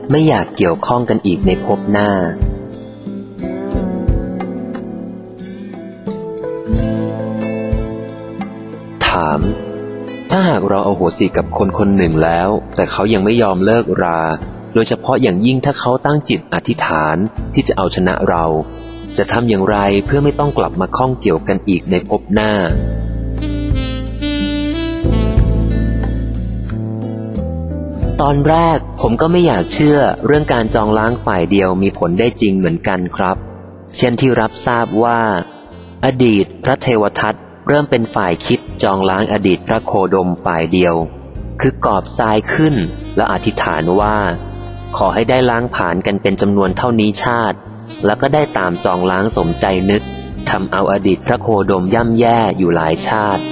ไม่อยากเกี่ยวข้องกันอีกในภพหน้าถามถ้าหากเราอโหสิกับคนคนหนึ่งแล้วแต่เขายังไม่ยอมเลิกราโดยเฉพาะอย่างยิ่งถ้าเขาตั้งจิตอธิษฐานที่จะเอาชนะเราจะทำอย่างไรเพื่อไม่ต้องกลับมาข้องเกี่ยวกันอีกในภพหน้าตอนแรกผมก็ไม่อยากเชื่อเรื่องการจองล้างฝ่ายเดียวมีผลได้จริงเหมือนกันครับเช่นที่รับทราบว่าอดีตพระเทวทัตเริ่มเป็นฝ่ายคิดจองล้างอดีตพระโคดมฝ่ายเดียวคือกอบทรายขึ้นและอธิษฐานว่าขอให้ได้ล้างผลาญกันเป็นจำนวนเท่านี้ชาติแล้วก็ได้ตามจองล้างสมใจนึกทำเอาอดีตพระโคดมย่ำแย่อยู่หลายชาติ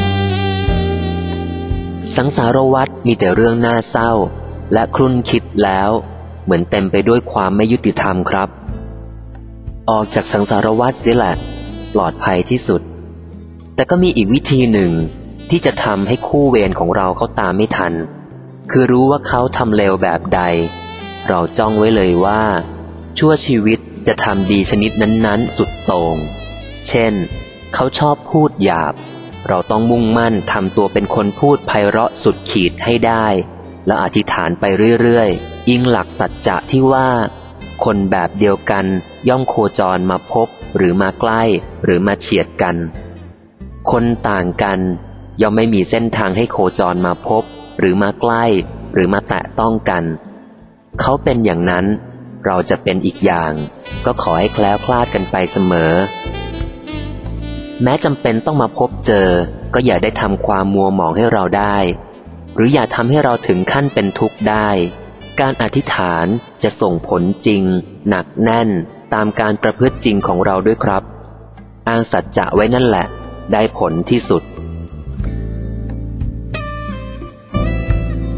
สังสารวัฏมีแต่เรื่องน่าเศร้าและครุ่นคิดแล้วเหมือนเต็มไปด้วยความไม่ยุติธรรมครับออกจากสังสารวัฏเสียแหละปลอดภัยที่สุดแต่ก็มีอีกวิธีหนึ่งที่จะทำให้คู่เวรของเราเขาตามไม่ทันคือรู้ว่าเขาทำเลวแบบใดเราจ้องไว้เลยว่าชั่วชีวิตจะทำดีชนิดนั้นๆสุดโต่งเช่นเขาชอบพูดหยาบเราต้องมุ่งมั่นทำตัวเป็นคนพูดไพเราะสุดขีดให้ได้และอธิษฐานไปเรื่อยๆอิงหลักสัจจะที่ว่าคนแบบเดียวกันย่อมโคจรมาพบหรือมาใกล้หรือมาเฉียดกันคนต่างกันย่อมไม่มีเส้นทางให้โคจรมาพบหรือมาใกล้หรือมาแตะต้องกันเขาเป็นอย่างนั้นเราจะเป็นอีกอย่างก็ขอให้แคล้วคลาดกันไปเสมอแม้จำเป็นต้องมาพบเจอก็อย่าได้ทำความมัวหมองให้เราได้หรืออย่าทำให้เราถึงขั้นเป็นทุกข์ได้การอธิษฐานจะส่งผลจริงหนักแน่นตามการประพฤติจริงของเราด้วยครับอ้างสัจจะไว้นั่นแหละได้ผลที่สุด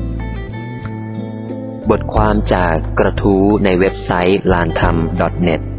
บทความจากกระทู้ในเว็บไซต์ลานธรรม .net